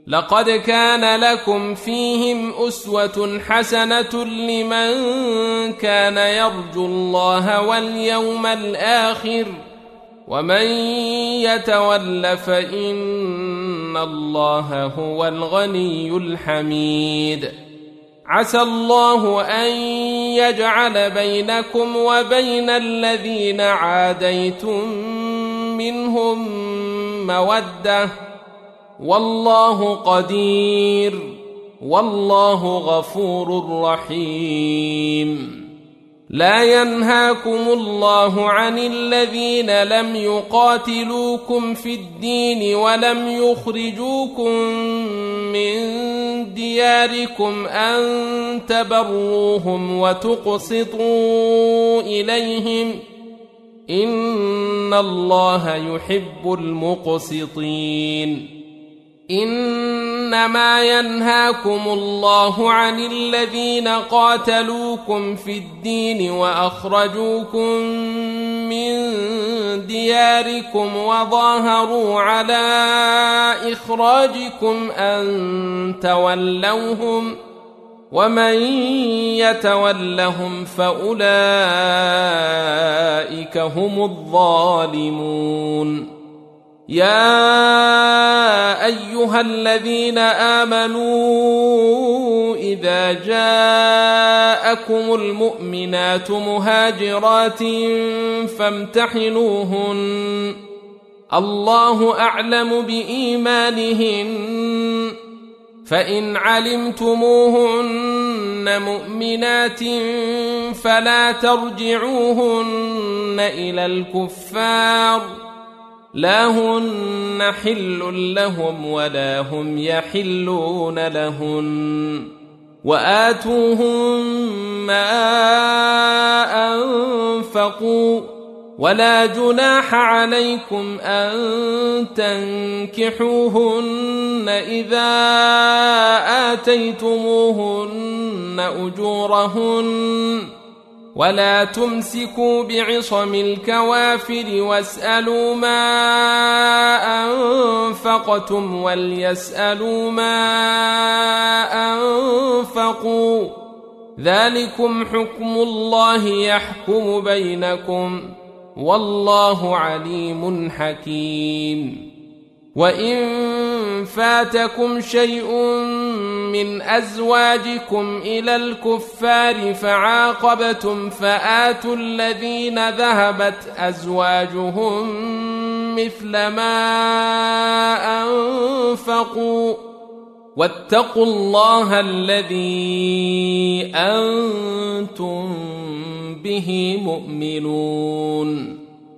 لقد كان لكم فيهم أسوة حسنة لمن كان يرجو الله واليوم الآخر ومن يتول فإن الله هو الغني الحميد. عسى الله أن يجعل بينكم وبين الذين عاديتم منهم مودة والله قدير والله غفور رحيم. لا ينهاكم الله عن الذين لم يقاتلوكم في الدين ولم يخرجوكم من دياركم أن تبروهم وتقسطوا إليهم إن الله يحب المقسطين. إنما ينهاكم الله عن الذين قاتلوكم في الدين وأخرجوكم من دياركم وظاهروا على إخراجكم أن تولوهم ومن يتولهم فأولئك هم الظالمون. يا أيها الذين آمنوا إذا جاءكم المؤمنات مهاجرات فامتحنوهن الله أعلم بإيمانهن فإن علمتموهن مؤمنات فلا ترجعوهن إلى الكفار لا هن حل لهم ولا هم يحلون لهن وآتوهم ما أنفقوا ولا جناح عليكم أن تنكحوهن إذا آتيتموهن أجورهن ولا تمسكوا بعصم الكوافر واسألوا ما أنفقتم وليسألوا ما أنفقوا ذلكم حكم الله يحكم بينكم والله عليم حكيم. وإن فاتكم شيء من أزواجكم إلى الكفار فعاقبتم فآتوا الذين ذهبت أزواجهم مثل ما أنفقوا واتقوا الله الذي أنتم به مؤمنون.